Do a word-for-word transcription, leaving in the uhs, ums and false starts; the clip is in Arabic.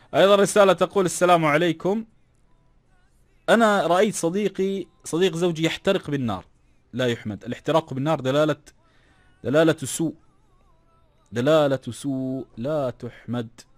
أيضا رسالة تقول: السلام عليكم، أنا رأيت صديقي صديق زوجي يحترق بالنار. لا يحمد. الاحتراق بالنار دلالة دلالة سوء، دلالة سوء لا تحمد.